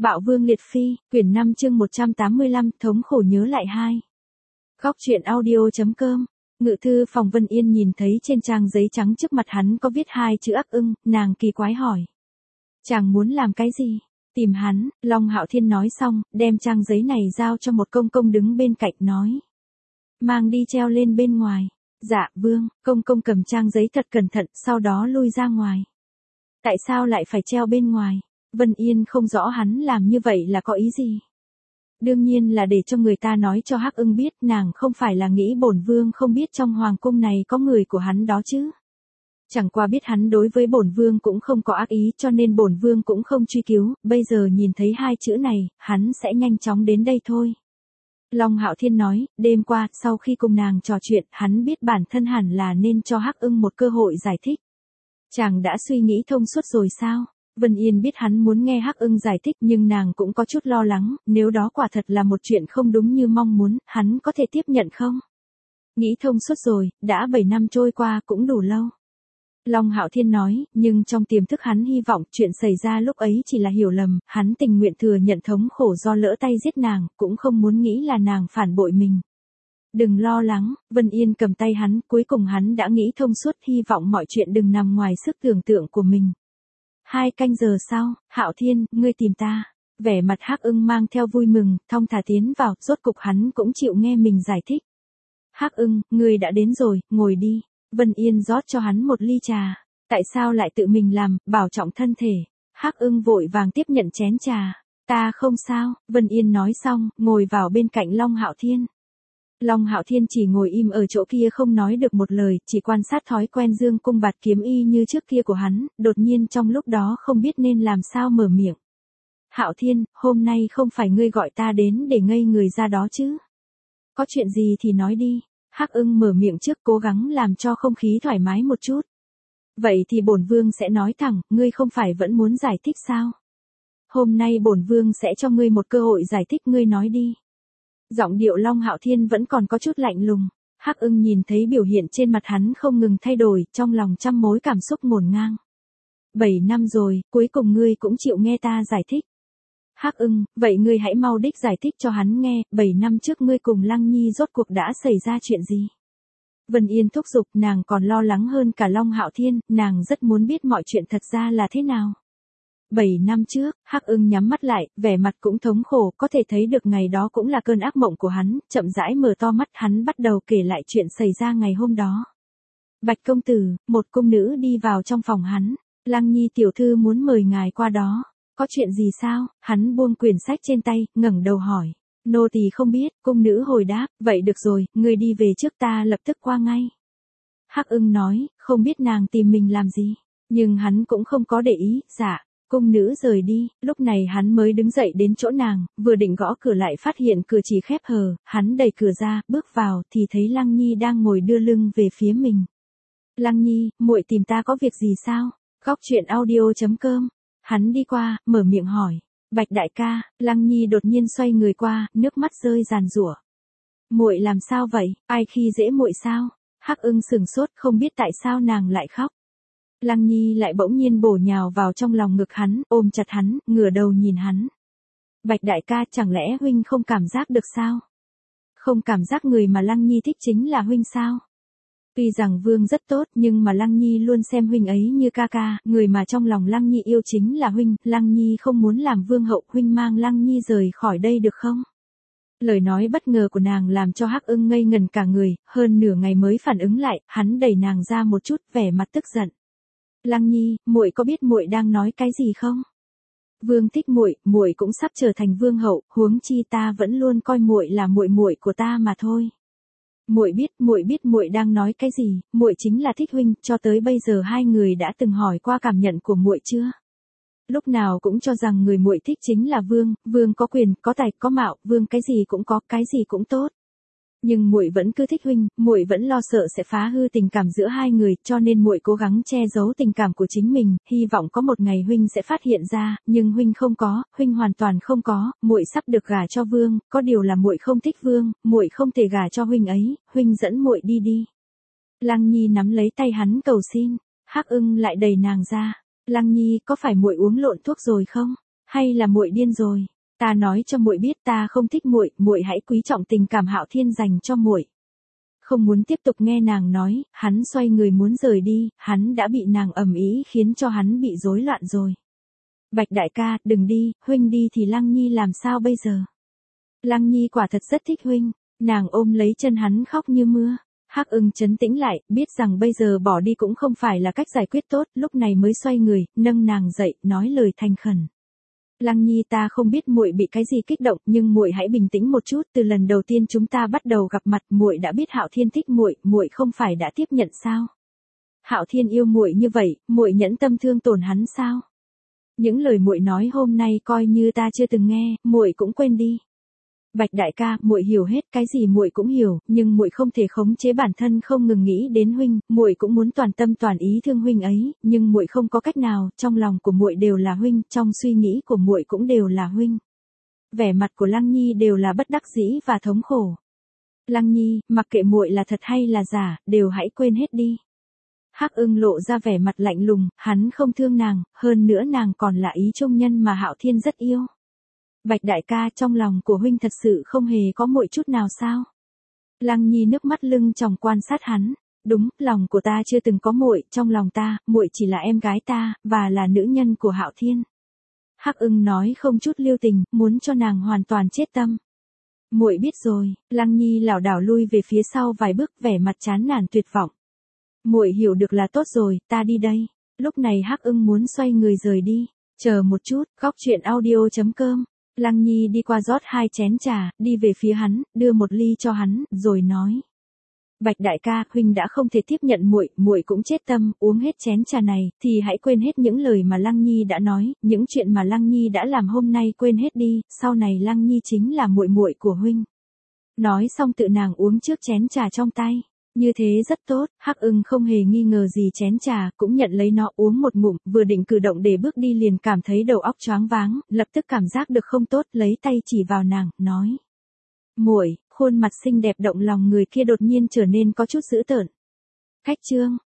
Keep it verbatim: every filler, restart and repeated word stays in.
Bạo Vương Liệt Phi, quyển năm chương một trăm tám mươi lăm, thống khổ nhớ lại hai. Góc truyện audio.com. Ngự thư phòng Vân Yên nhìn thấy trên trang giấy trắng trước mặt hắn có viết hai chữ Ác Ưng, nàng kỳ quái hỏi. Chàng muốn làm cái gì? Tìm hắn. Long Hạo Thiên nói xong, đem trang giấy này giao cho một công công đứng bên cạnh nói. Mang đi treo lên bên ngoài. Dạ, vương. Công công cầm trang giấy thật cẩn thận, sau đó lui ra ngoài. Tại sao lại phải treo bên ngoài? Vân Yên không rõ hắn làm như vậy là có ý gì. Đương nhiên là để cho người ta nói cho Hắc Ưng biết, nàng không phải là nghĩ bổn vương không biết trong hoàng cung này có người của hắn đó chứ. Chẳng qua biết hắn đối với bổn vương cũng không có ác ý, cho nên bổn vương cũng không truy cứu, bây giờ nhìn thấy hai chữ này, hắn sẽ nhanh chóng đến đây thôi. Long Hạo Thiên nói, đêm qua, sau khi cùng nàng trò chuyện, hắn biết bản thân hẳn là nên cho Hắc Ưng một cơ hội giải thích. Chàng đã suy nghĩ thông suốt rồi sao? Vân Yên biết hắn muốn nghe Hắc Ưng giải thích, nhưng nàng cũng có chút lo lắng, nếu đó quả thật là một chuyện không đúng như mong muốn, hắn có thể tiếp nhận không? Nghĩ thông suốt rồi, đã bảy năm trôi qua cũng đủ lâu. Long Hạo Thiên nói, nhưng trong tiềm thức hắn hy vọng chuyện xảy ra lúc ấy chỉ là hiểu lầm, hắn tình nguyện thừa nhận thống khổ do lỡ tay giết nàng, cũng không muốn nghĩ là nàng phản bội mình. Đừng lo lắng, Vân Yên cầm tay hắn, cuối cùng hắn đã nghĩ thông suốt, hy vọng mọi chuyện đừng nằm ngoài sức tưởng tượng của mình. Hai canh giờ sau, Hạo Thiên, ngươi tìm ta. Vẻ mặt Hắc Ưng mang theo vui mừng, thong thả tiến vào, rốt cục hắn cũng chịu nghe mình giải thích. Hắc Ưng, ngươi đã đến rồi, ngồi đi. Vân Yên rót cho hắn một ly trà. Tại sao lại tự mình làm, bảo trọng thân thể. Hắc Ưng vội vàng tiếp nhận chén trà. Ta không sao, Vân Yên nói xong, ngồi vào bên cạnh Long Hạo Thiên. Long Hạo Thiên chỉ ngồi im ở chỗ kia không nói được một lời, chỉ quan sát thói quen dương cung bạt kiếm y như trước kia của hắn, đột nhiên trong lúc đó không biết nên làm sao mở miệng. Hạo Thiên, hôm nay không phải ngươi gọi ta đến để ngây người ra đó chứ? Có chuyện gì thì nói đi. Hắc Ưng mở miệng trước, cố gắng làm cho không khí thoải mái một chút. Vậy thì bổn vương sẽ nói thẳng, ngươi không phải vẫn muốn giải thích sao? Hôm nay bổn vương sẽ cho ngươi một cơ hội giải thích, ngươi nói đi. Giọng điệu Long Hạo Thiên vẫn còn có chút lạnh lùng. Hắc Ưng nhìn thấy biểu hiện trên mặt hắn không ngừng thay đổi, trong lòng trăm mối cảm xúc ngổn ngang. Bảy năm rồi, cuối cùng ngươi cũng chịu nghe ta giải thích. Hắc Ưng, vậy ngươi hãy mau đích giải thích cho hắn nghe, bảy năm trước ngươi cùng Lăng Nhi rốt cuộc đã xảy ra chuyện gì? Vân Yên thúc giục, nàng còn lo lắng hơn cả Long Hạo Thiên, nàng rất muốn biết mọi chuyện thật ra là thế nào. Bảy năm trước, Hắc Ưng nhắm mắt lại, vẻ mặt cũng thống khổ, có thể thấy được ngày đó cũng là cơn ác mộng của hắn, chậm rãi mở to mắt, hắn bắt đầu kể lại chuyện xảy ra ngày hôm đó. Bạch công tử, một cung nữ đi vào trong phòng hắn, Lăng Nhi tiểu thư muốn mời ngài qua đó. Có chuyện gì sao? Hắn buông quyển sách trên tay, ngẩng đầu hỏi. Nô tỳ không biết, cung nữ hồi đáp, vậy được rồi, ngươi đi về trước, ta lập tức qua ngay. Hắc Ưng nói, không biết nàng tìm mình làm gì, nhưng hắn cũng không có để ý, dạ. Cung nữ rời đi, lúc này hắn mới đứng dậy đến chỗ nàng, vừa định gõ cửa lại phát hiện cửa chỉ khép hờ, hắn đẩy cửa ra, bước vào, thì thấy Lăng Nhi đang ngồi đưa lưng về phía mình. Lăng Nhi, muội tìm ta có việc gì sao? Góc truyện audio.com. Hắn đi qua, mở miệng hỏi. Bạch đại ca, Lăng Nhi đột nhiên xoay người qua, nước mắt rơi ràn rủa. Muội làm sao vậy, ai khi dễ muội sao? Hắc Ưng sừng sốt, không biết tại sao nàng lại khóc. Lăng Nhi lại bỗng nhiên bổ nhào vào trong lòng ngực hắn, ôm chặt hắn, ngửa đầu nhìn hắn. Bạch đại ca, chẳng lẽ huynh không cảm giác được sao? Không cảm giác người mà Lăng Nhi thích chính là huynh sao? Tuy rằng vương rất tốt, nhưng mà Lăng Nhi luôn xem huynh ấy như ca ca, người mà trong lòng Lăng Nhi yêu chính là huynh, Lăng Nhi không muốn làm vương hậu, huynh mang Lăng Nhi rời khỏi đây được không? Lời nói bất ngờ của nàng làm cho Hắc Ưng ngây ngần cả người, hơn nửa ngày mới phản ứng lại, hắn đẩy nàng ra một chút, vẻ mặt tức giận. Lăng Nhi, muội có biết muội đang nói cái gì không? Vương thích muội, muội cũng sắp trở thành vương hậu, huống chi ta vẫn luôn coi muội là muội muội của ta mà thôi. Muội biết, muội biết muội đang nói cái gì, muội chính là thích huynh, cho tới bây giờ hai người đã từng hỏi qua cảm nhận của muội chưa? Lúc nào cũng cho rằng người muội thích chính là vương, vương có quyền, có tài, có mạo, vương cái gì cũng có, cái gì cũng tốt. Nhưng muội vẫn cứ thích huynh, muội vẫn lo sợ sẽ phá hư tình cảm giữa hai người, cho nên muội cố gắng che giấu tình cảm của chính mình, hy vọng có một ngày huynh sẽ phát hiện ra, nhưng huynh không có, huynh hoàn toàn không có, muội sắp được gả cho vương, có điều là muội không thích vương, muội không thể gả cho huynh ấy, huynh dẫn muội đi đi. Lăng Nhi nắm lấy tay hắn cầu xin, Hắc Ưng lại đẩy nàng ra. Lăng Nhi, có phải muội uống lộn thuốc rồi không? Hay là muội điên rồi? Ta nói cho muội biết ta không thích muội, muội hãy quý trọng tình cảm Hạo Thiên dành cho muội. Không muốn tiếp tục nghe nàng nói, hắn xoay người muốn rời đi, hắn đã bị nàng ầm ĩ khiến cho hắn bị rối loạn rồi. Bạch đại ca, đừng đi, huynh đi thì Lăng Nhi làm sao bây giờ? Lăng Nhi quả thật rất thích huynh, nàng ôm lấy chân hắn khóc như mưa. Hắc Ưng trấn tĩnh lại, biết rằng bây giờ bỏ đi cũng không phải là cách giải quyết tốt, lúc này mới xoay người, nâng nàng dậy, nói lời thành khẩn. Lăng Nhi, ta không biết muội bị cái gì kích động, nhưng muội hãy bình tĩnh một chút, từ lần đầu tiên chúng ta bắt đầu gặp mặt, muội đã biết Hạo Thiên thích muội, muội không phải đã tiếp nhận sao? Hạo Thiên yêu muội như vậy, muội nhẫn tâm thương tổn hắn sao? Những lời muội nói hôm nay coi như ta chưa từng nghe, muội cũng quên đi. Bạch đại ca, muội hiểu hết, cái gì muội cũng hiểu, nhưng muội không thể khống chế bản thân không ngừng nghĩ đến huynh, muội cũng muốn toàn tâm toàn ý thương huynh ấy, nhưng muội không có cách nào, trong lòng của muội đều là huynh, trong suy nghĩ của muội cũng đều là huynh. Vẻ mặt của Lăng Nhi đều là bất đắc dĩ và thống khổ. Lăng Nhi, mặc kệ muội là thật hay là giả, đều hãy quên hết đi. Hắc Ưng lộ ra vẻ mặt lạnh lùng, hắn không thương nàng, hơn nữa nàng còn là ý trung nhân mà Hạo Thiên rất yêu. Bạch đại ca, trong lòng của huynh thật sự không hề có muội chút nào sao? Lăng Nhi nước mắt lưng tròng quan sát hắn, đúng, lòng của ta chưa từng có muội, trong lòng ta, muội chỉ là em gái ta, và là nữ nhân của Hạo Thiên. Hắc Ưng nói không chút lưu tình, muốn cho nàng hoàn toàn chết tâm. Muội biết rồi, Lăng Nhi lảo đảo lui về phía sau vài bước, vẻ mặt chán nản tuyệt vọng. Muội hiểu được là tốt rồi, ta đi đây. Lúc này Hắc Ưng muốn xoay người rời đi. Chờ một chút, góc truyện audio chấm com. Lăng Nhi đi qua rót hai chén trà, đi về phía hắn, đưa một ly cho hắn, rồi nói: Bạch đại ca, huynh đã không thể tiếp nhận muội, muội cũng chết tâm, uống hết chén trà này, thì hãy quên hết những lời mà Lăng Nhi đã nói, những chuyện mà Lăng Nhi đã làm hôm nay quên hết đi, sau này Lăng Nhi chính là muội muội của huynh. Nói xong tự nàng uống trước chén trà trong tay. Như thế rất tốt, Hắc Ưng không hề nghi ngờ gì chén trà, cũng nhận lấy nó uống một ngụm, vừa định cử động để bước đi liền cảm thấy đầu óc choáng váng, lập tức cảm giác được không tốt, lấy tay chỉ vào nàng, nói: Muội, khuôn mặt xinh đẹp động lòng người kia đột nhiên trở nên có chút dữ tợn. Khách trương,